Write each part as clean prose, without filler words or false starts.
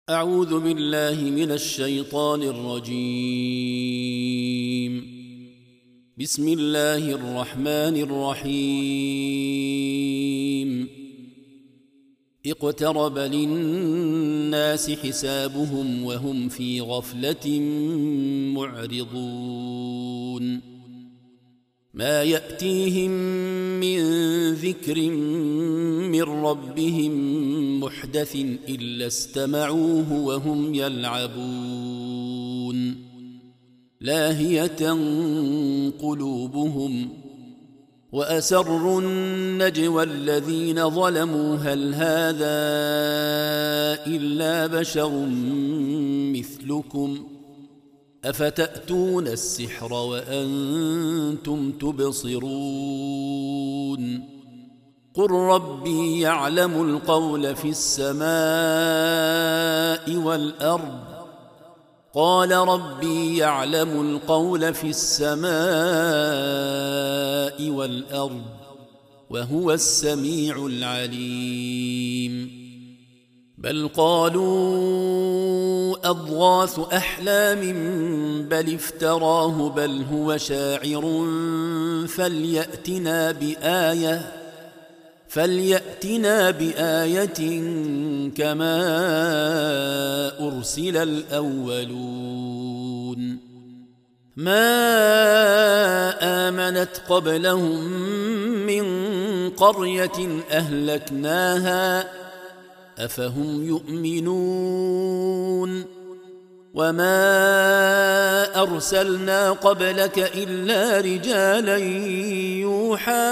أعوذ بالله من الشيطان الرجيم. بسم الله الرحمن الرحيم. اقترب للناس حسابهم وهم في غفلة معرضون. ما يأتيهم من ذكر من ربهم محدث إلا استمعوه وهم يلعبون. لاهية قلوبهم وأسروا النجوى الذين ظلموا هل هذا إلا بشر مثلكم أفتأتون السحر وأنتم تبصرون. قل ربي يعلم القول في السماء والأرض. قال ربي يعلم القول في السماء والأرض وهو السميع العليم. بل قالوا أضغاث أحلام بل افتراه بل هو شاعر فليأتنا بآية كما أرسل الأولون. ما آمنت قبلهم من قرية أهلكناها أفهم يؤمنون. وما أرسلنا قبلك إلا رجالا يوحى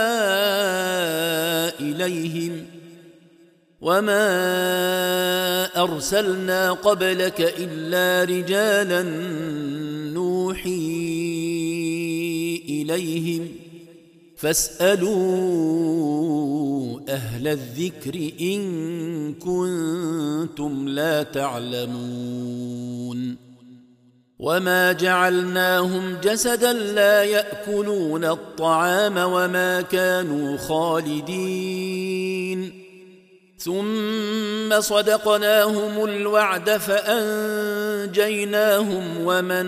إليهم وما أرسلنا قبلك إلا رجالا نوحي إليهم فاسألوا أهل الذكر إن كنتم لا تعلمون. وما جعلناهم جسدا لا يأكلون الطعام وما كانوا خالدين ثم صدقناهم الوعد فأنجيناهم ومن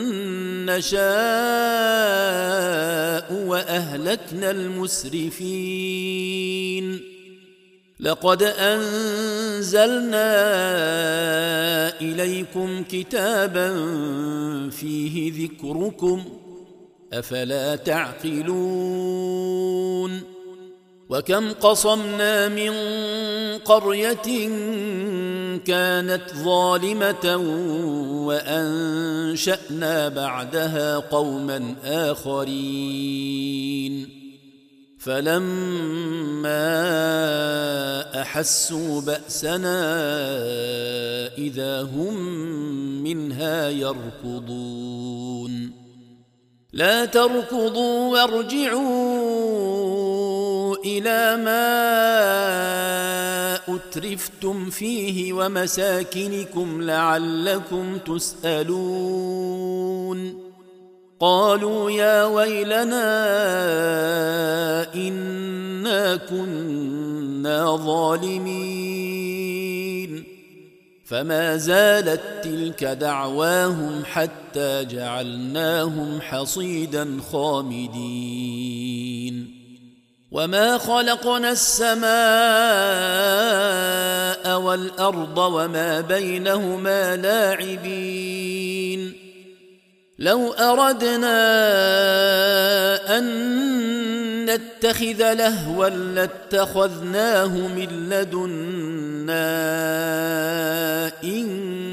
نشاء وأهلكنا المسرفين. لقد أنزلنا إليكم كتابا فيه ذكركم أفلا تعقلون. وكم قصمنا من قرية كانت ظالمة وأنشأنا بعدها قوما آخرين فلما أحسوا بأسنا إذا هم منها يركضون. لا تركضوا وارجعوا إلى ما أترفتم فيه ومساكنكم لعلكم تسألون. قالوا يا ويلنا إنا كنا ظالمين. فما زالت تلك دعواهم حتى جعلناهم حصيدا خامدين. وما خلقنا السماء والأرض وما بينهما لاعبين. لو أردنا أن نتخذ لهوا لاتخذناه من لدنا إن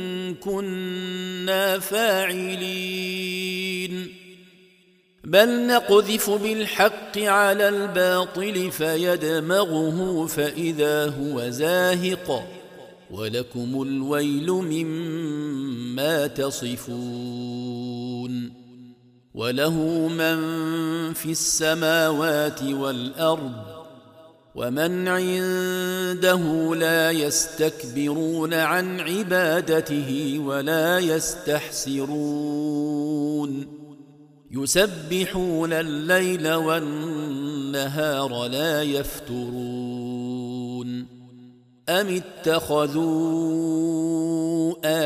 كنا فاعلين. بل نقذف بالحق على الباطل فيدمغه فإذا هو زاهق ولكم الويل مما تصفون. وله من في السماوات والأرض ومن عنده لا يستكبرون عن عبادته ولا يستحسرون. يسبحون الليل والنهار لا يفترون. أم اتخذوا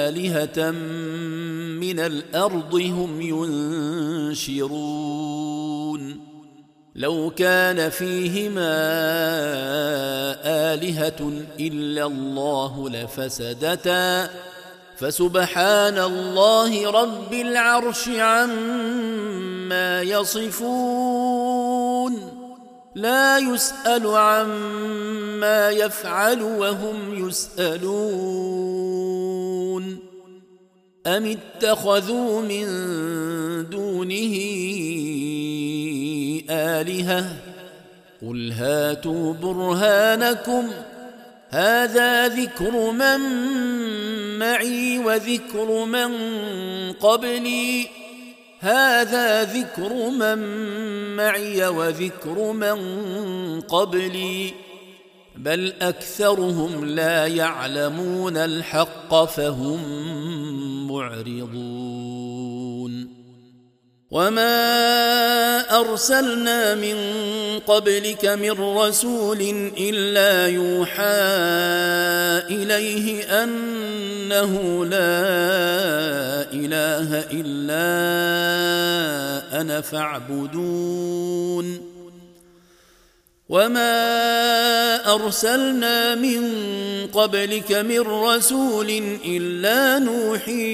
آلهة من الأرض هم ينشرون لو كان فيهما آلهة إلا الله لفسدتا فسبحان الله رب العرش عما يصفون لا يسأل عما يفعل وهم يسألون أم اتخذوا من دونه آلهة قل هاتوا برهانكم هذا ذكر من معي وذكر من قبلي هذا ذكر من معي وذكر من قبلي بل أكثرهم لا يعلمون الحق فهم معرضون وما أرسلنا من قبلك من رسول إلا يوحى إليه أنه لا إله إلا أنا فاعبدون وما أرسلنا من قبلك من رسول إلا نوحي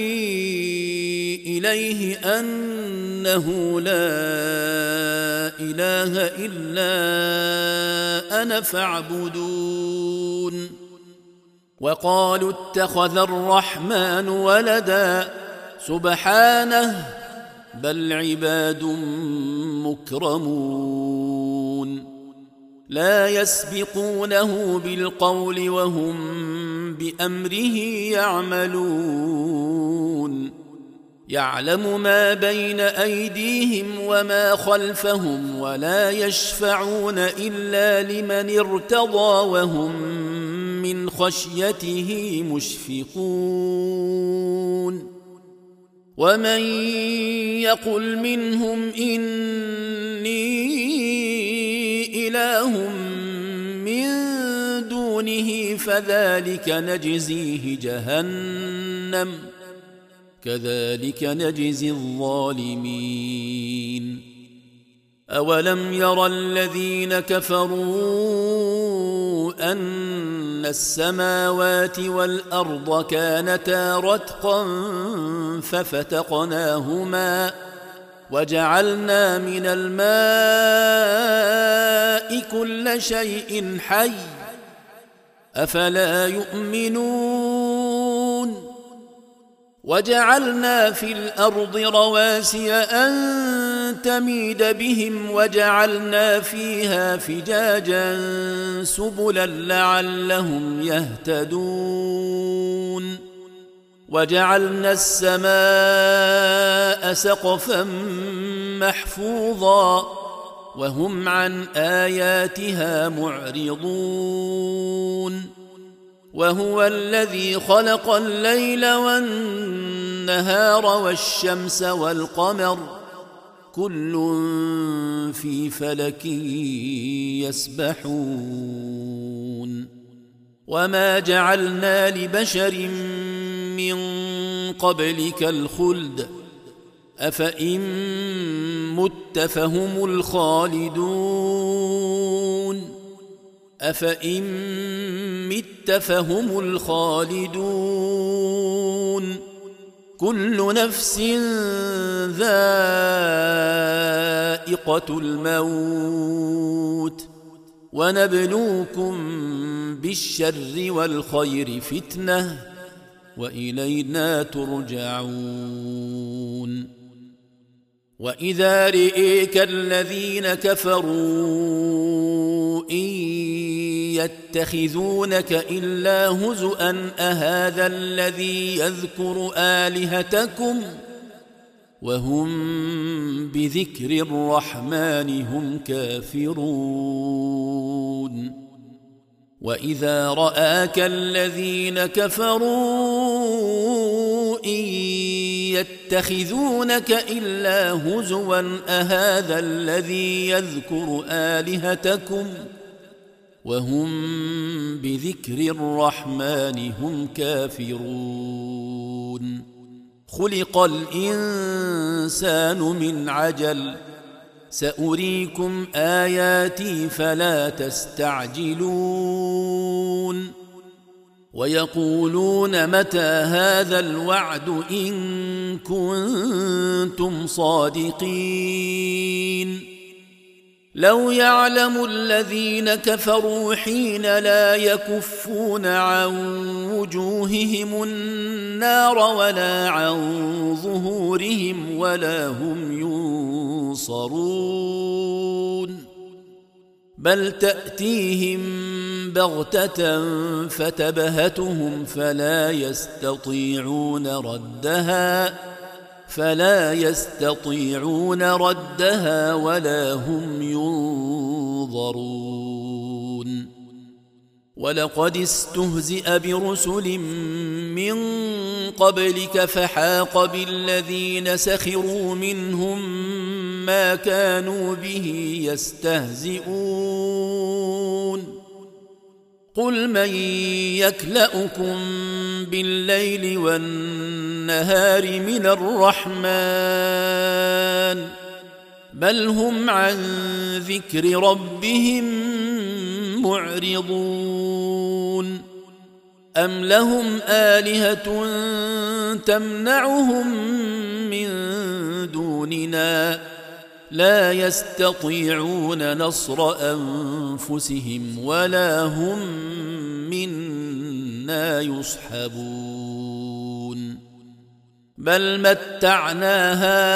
إليه أنه لا إله إلا أنا فاعبدون وقالوا اتخذ الرحمن ولدا سبحانه بل عباد مكرمون لا يسبقونه بالقول وهم بأمره يعملون يعلم ما بين أيديهم وما خلفهم ولا يشفعون إلا لمن ارتضى وهم من خشيته مشفقون ومن يقل منهم إني إله من دونه فذلك نجزيه جهنم كذلك نجزي الظالمين أولم يرى الذين كفروا أن السماوات والأرض كانتا رتقا ففتقناهما وجعلنا من الماء كل شيء حي أفلا يؤمنون وجعلنا في الأرض رواسي أن تميد بهم وجعلنا فيها فجاجا سبلا لعلهم يهتدون وجعلنا السماء سقفا محفوظا وهم عن آياتها معرضون وهو الذي خلق الليل والنهار والشمس والقمر كل في فلك يسبحون وما جعلنا لبشر من قبلك الخلد أفإن مت فهم الخالدون أفإن مت فهم الخالدون كل نفس ذائقة الموت ونبلوكم بالشر والخير فتنة وإلينا ترجعون وإذا رئيك الذين كفروا إن يتخذونك إلا هزؤا أهذا الذي يذكر آلهتكم وهم بذكر الرحمن هم كافرون وإذا رآك الذين كفروا إن يتخذونك إلا هزوا أهذا الذي يذكر آلهتكم وهم بذكر الرحمن هم كافرون خلق الإنسان من عجل سأريكم آياتي فلا تستعجلون ويقولون متى هذا الوعد إن كنتم صادقين لو يعلم الذين كفروا حين لا يكفون عن وجوههم النار ولا عن ظهورهم ولا هم ينصرون بل تأتيهم بغتة فتبهتهم فلا يستطيعون ردها ولا هم ينظرون ولقد استهزئ برسل من قبلك فحاق بالذين سخروا منهم ما كانوا به يستهزئون قل من يكلؤكم بالليل والنهار من الرحمن بل هم عن ذكر ربهم معرضون أم لهم آلهة تمنعهم من دوننا لا يستطيعون نصر أنفسهم ولا هم منا يصحبون بل متعنا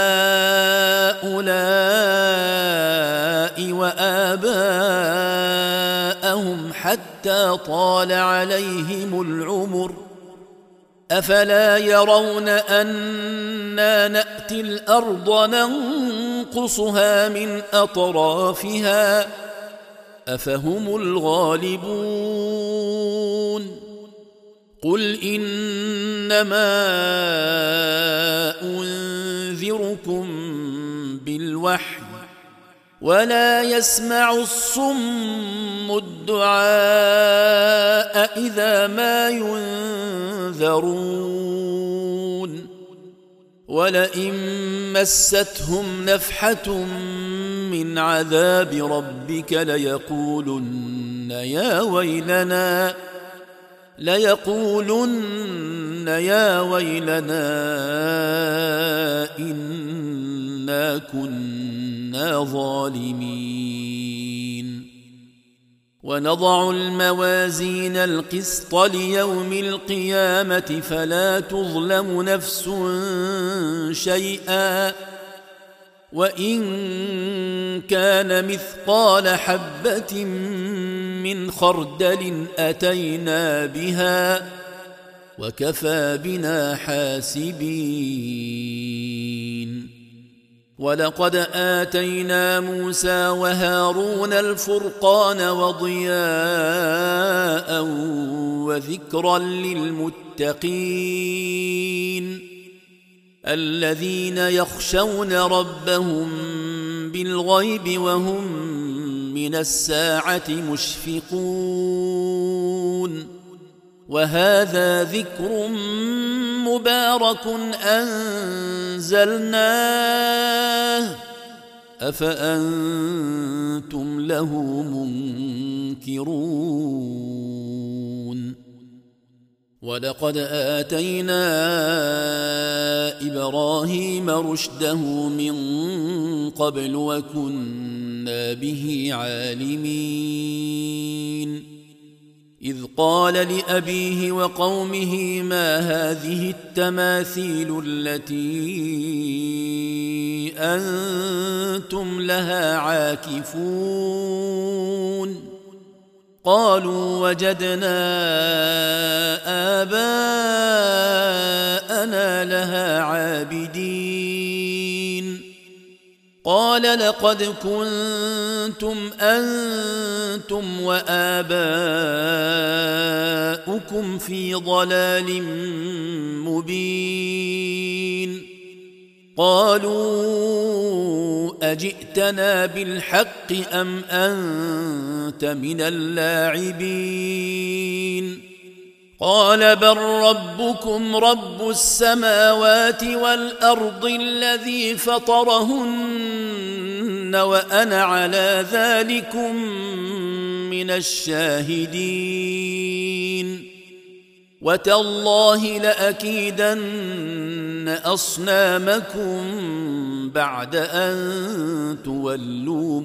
هؤلاء وآباءهم حتى طال عليهم العمر أفلا يرون أنا نأتي الأرض ننقصها من أطرافها أفهم الغالبون قل إنما أنذركم بالوحي ولا يسمع الصم الدعاء إذا ما ينذرون ولئن مستهم نفحة من عذاب ربك ليقولن يا ويلنا إنا كنا ظالمين ونضع الموازين القسط ليوم القيامة فلا تظلم نفس شيئا وإن كان مثقال حبة من خردل أتينا بها وكفى بنا حاسبين ولقد آتينا موسى وهارون الفرقان وضياء وذكرا للمتقين الذين يخشون ربهم بالغيب وهم من الساعة مشفقون وهذا ذكر مبارك أنزلناه أفأنتم له منكرون ولقد آتينا إبراهيم رشده من قبل وكنا به عالمين إذ قال لأبيه وقومه ما هذه التماثيل التي أنتم لها عاكفون قالوا وجدنا آباءنا لها عابدين قال لقد كنتم أنتم وآباؤكم في ضلال مبين قالوا أجئتنا بالحق أم أنت من اللاعبين قال بل ربكم رب السماوات والأرض الذي فطرهن وأنا على ذلكم من الشاهدين وتالله لأكيدن أصنامكم بعد أن تولوا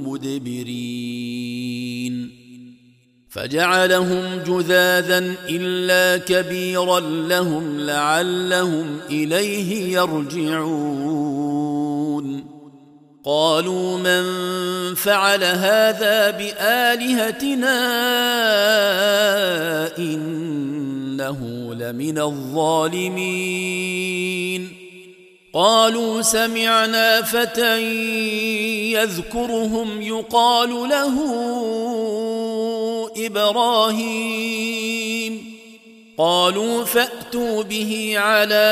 مدبرين فجعلهم جذاذا إلا كبيرا لهم لعلهم إليه يرجعون قالوا من فعل هذا بآلهتنا إنه لمن الظالمين قالوا سمعنا فتى يذكرهم يقال له إبراهيم قالوا فأتوا به على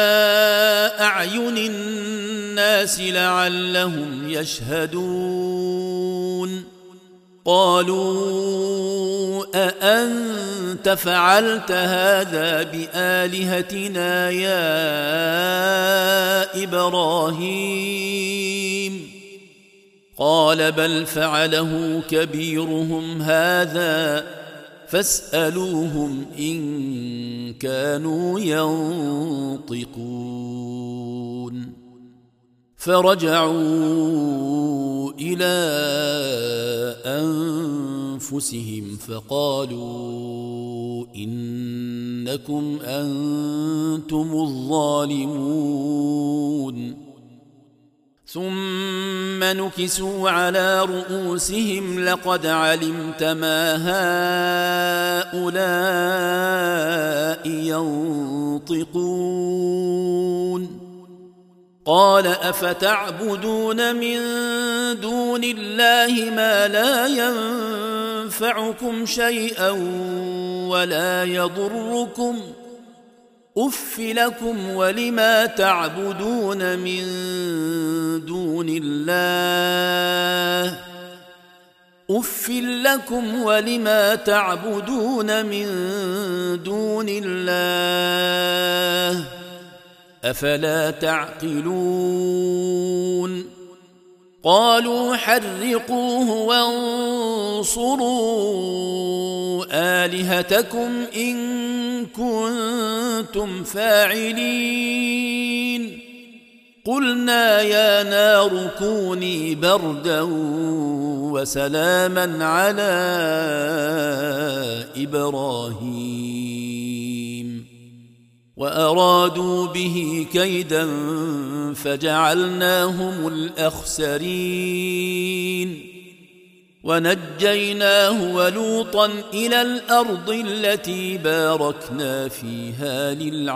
أعين الناس لعلهم يشهدون قالوا أأنت فعلت هذا بآلهتنا يا إبراهيم قال بل فعله كبيرهم هذا فاسألوهم إن كانوا ينطقون فرجعوا إلى أنفسهم فقالوا إنكم أنتم الظالمون ثم نكسوا على رؤوسهم لقد علمت ما هؤلاء ينطقون قال أفتعبدون من دون الله ما لا ينفعكم شيئا ولا يضركم أف لكم ولما تعبدون من دون الله أف لكم ولما تعبدون من دون الله أفلا تعقلون قالوا حرقوه وانصروا آلهتكم إن كنتم فاعلين قلنا يا نار كوني بردا وسلاما على إبراهيم وأرادوا به كيدا فجعلناهم الأخسرين ونجيناه ولوطا إلى الأرض التي باركنا فيها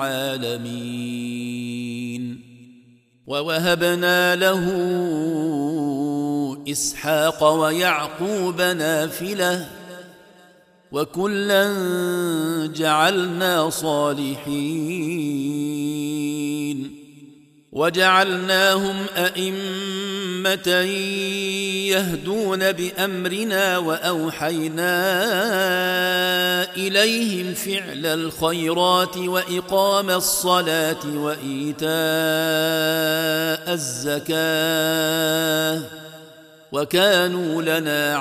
للعالمين ووهبنا له إسحاق ويعقوب نافلة وكلا جعلنا صالحين وجعلناهم أئمة يهدون بأمرنا وأوحينا إليهم فعل الخيرات وإقام الصلاة وإيتاء الزكاة وكانوا لنا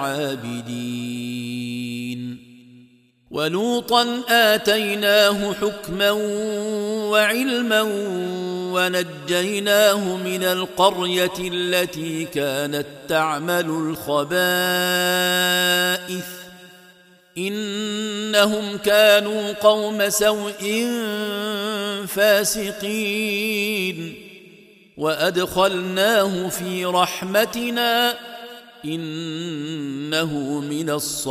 عابدين ولوطا آتيناه حكما وعلما ونجيناه من القرية التي كانت تعمل الخبائث إنهم كانوا قوم سوء فاسقين وأدخلناه في رحمتنا إنه من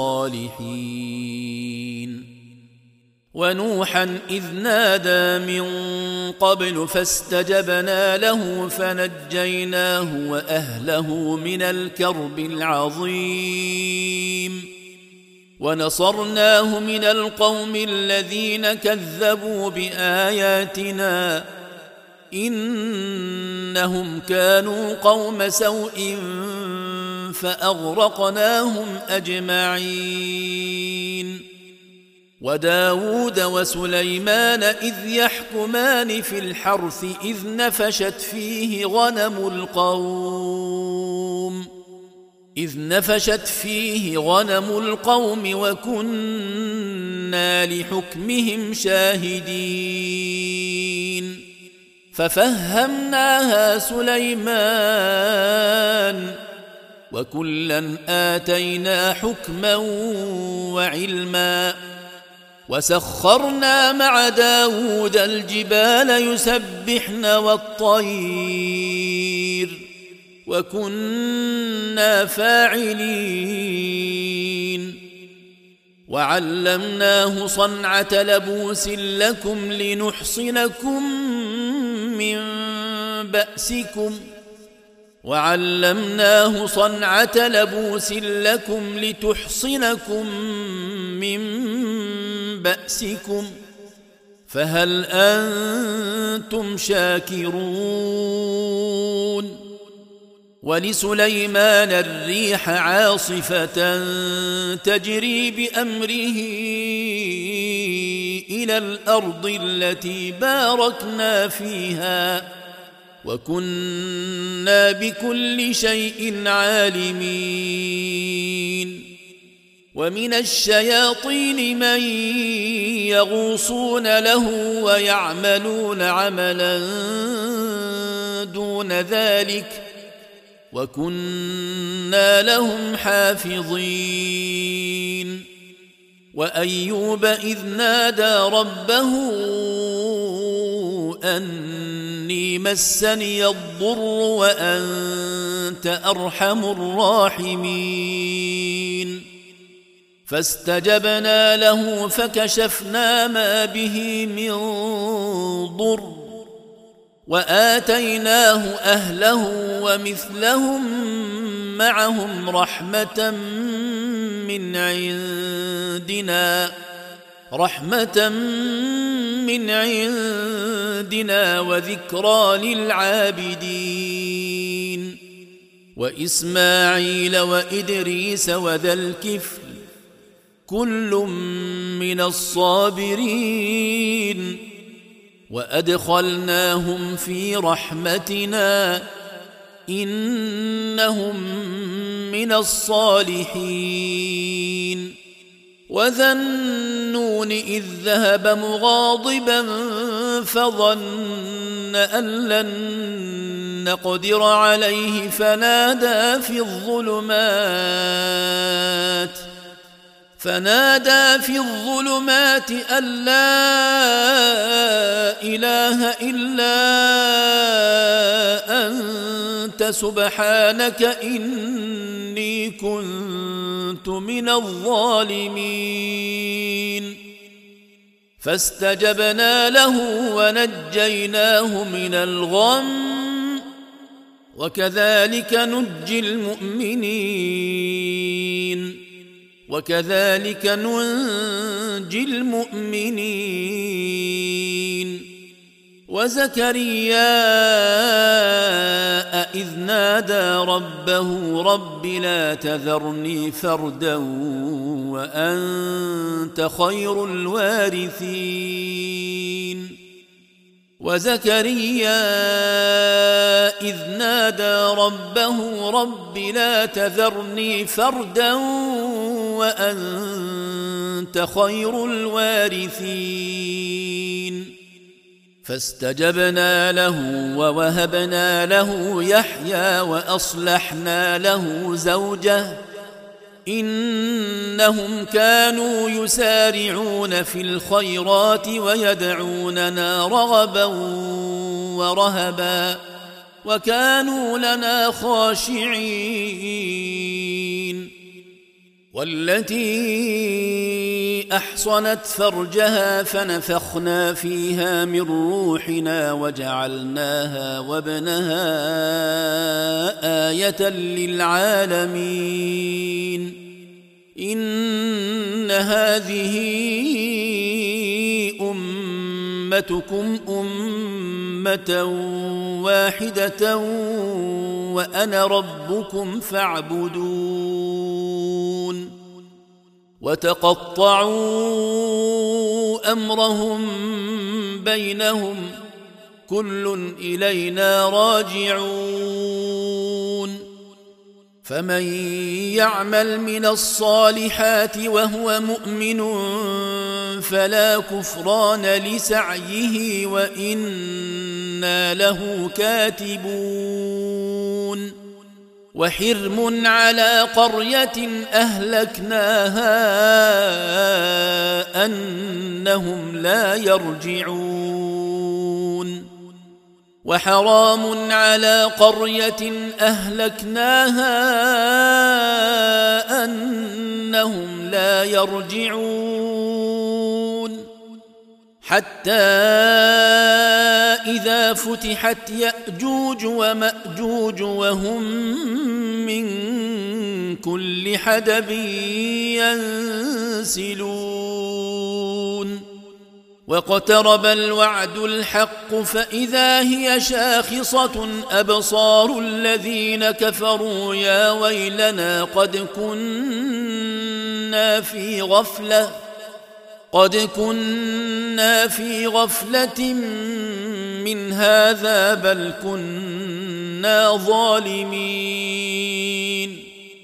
الصالحين ونوحا إذ نادى من قبل فاستجبنا له فنجيناه وأهله من الكرب العظيم ونصرناه من القوم الذين كذبوا بآياتنا إنهم كانوا قوم سوء فأغرقناهم أجمعين وداود وسليمان إذ يحكمان في الحرث إذ نفشت فيه غنم القوم وكنا لحكمهم شاهدين ففهمناها سليمان وكلا آتينا حكما وعلما وسخرنا مع داود الجبال يسبحن والطير وكنا فاعلين وعلمناه صنعة لبوس لكم لنحصنكم لتحصنكم من بأسكم فهل أنتم شاكرون ولسليمان الريح عاصفة تجري بأمره إلى الأرض التي باركنا فيها وكنا بكل شيء عالمين ومن الشياطين من يغوصون له ويعملون عملا دون ذلك وكنا لهم حافظين وأيوب إذ نادى ربه أني مسني الضر وأنت أرحم الراحمين فاستجبنا له فكشفنا ما به من ضر وآتيناه أهله ومثلهم معهم رحمة من عندنا وذكرى للعابدين وإسماعيل وإدريس وذا الكفل كل من الصابرين وأدخلناهم في رحمتنا إنهم من الصالحين وذا النون إذ ذهب مغاضبا فظن أن لن نقدر عليه فنادى في الظلمات أن لا إله إلا أنت سبحانك إني كنت من الظالمين فاستجبنا له ونجيناه من الغم وكذلك ننجي المؤمنين وزكريا إذ نادى ربه رب لا تذرني فردا وأنت خير الوارثين وزكريا إذ نادى ربه رب لا تذرني فردا وأنت خير الوارثين فاستجبنا له ووهبنا له يحيى وأصلحنا له زوجه إنهم كانوا يسارعون في الخيرات ويدعوننا رغبا ورهبا وكانوا لنا خاشعين والتي أحصنت فرجها فنفخنا فيها من روحنا وجعلناها وابنها آية للعالمين إن هذه أمتكم أمة واحدة وأنا ربكم فاعبدون وتقطعوا أمرهم بينهم كل إلينا راجعون فمن يعمل من الصالحات وهو مؤمن فلا كفران لسعيه وإنا له كاتبون وحرم على قرية أهلكناها أنهم لا يرجعون وحرام على قرية أهلكناها أنهم لا يرجعون حتى إذا فتحت يأجوج ومأجوج وهم من كل حدب ينسلون واقترب الوعد الحق فإذا هي شاخصة أبصار الذين كفروا يا ويلنا قد كنا في غفلة من هذا بل كنا ظالمين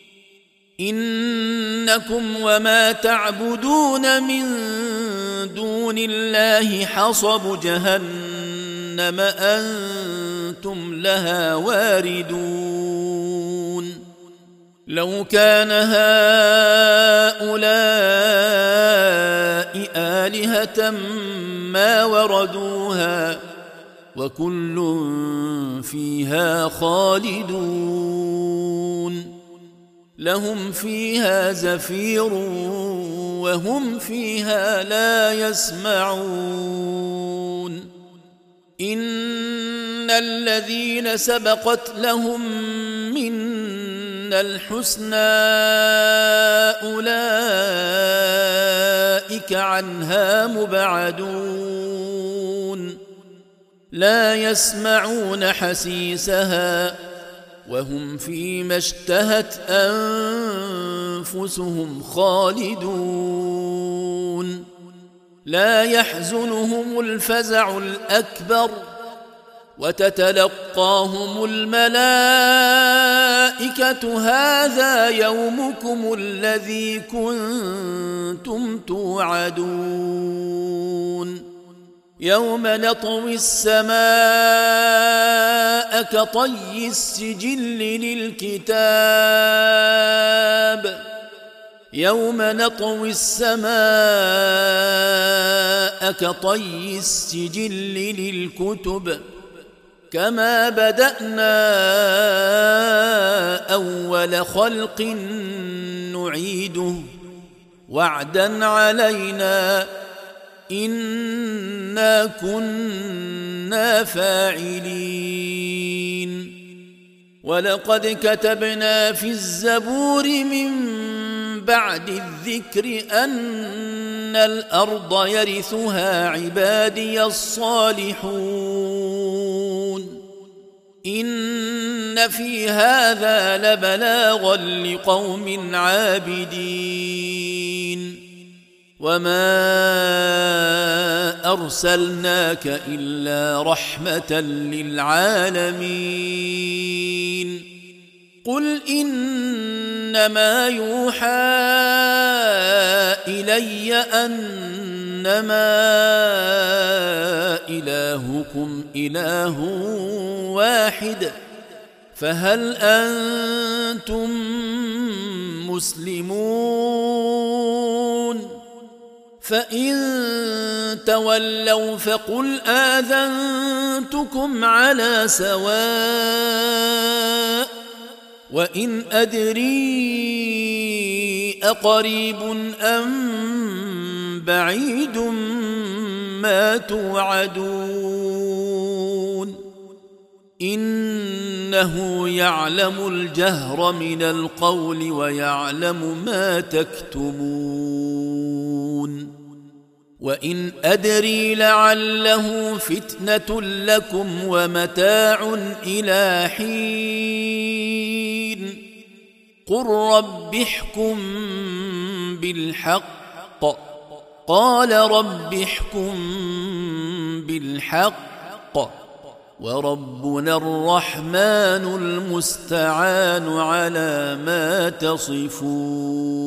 إنكم وما تعبدون من دون الله حصب جهنم أنتم لها واردون لو كان هؤلاء آلهة ما وردوها وكل فيها خالدون لهم فيها زفير وهم فيها لا يسمعون إن الذين سبقت لهم منا الحسنى أولئك عنها مبعدون لا يسمعون حسيسها وهم فيما اشتهت أنفسهم خالدون لا يحزنهم الفزع الأكبر وتتلقاهم الملائكة هذا يومكم الذي كنتم توعدون يوم نطوي السماء كطي السجل للكتاب يوم نطوي السماء كطي السجل للكتب كما بدأنا أول خلق نعيده وعدا علينا إنا كنا فاعلين ولقد كتبنا في الزبور من بعد الذكر أن الأرض يرثها عبادي الصالحون إن في هذا لبلاغا لقوم عابدين وما أرسلناك إلا رحمة للعالمين قل إنما يوحى إلي أنما إلهكم إله واحد فهل أنتم مسلمون فإن تولوا فقل آذنتكم على سواء وإن أدري أقريب أم بعيد ما توعدون إنه يعلم الجهر من القول ويعلم ما تكتمون وإن أدري لعله فتنة لكم ومتاع إلى حين قل رب احكم بالحق قال رب احكم بالحق وربنا الرحمن المستعان على ما تصفون.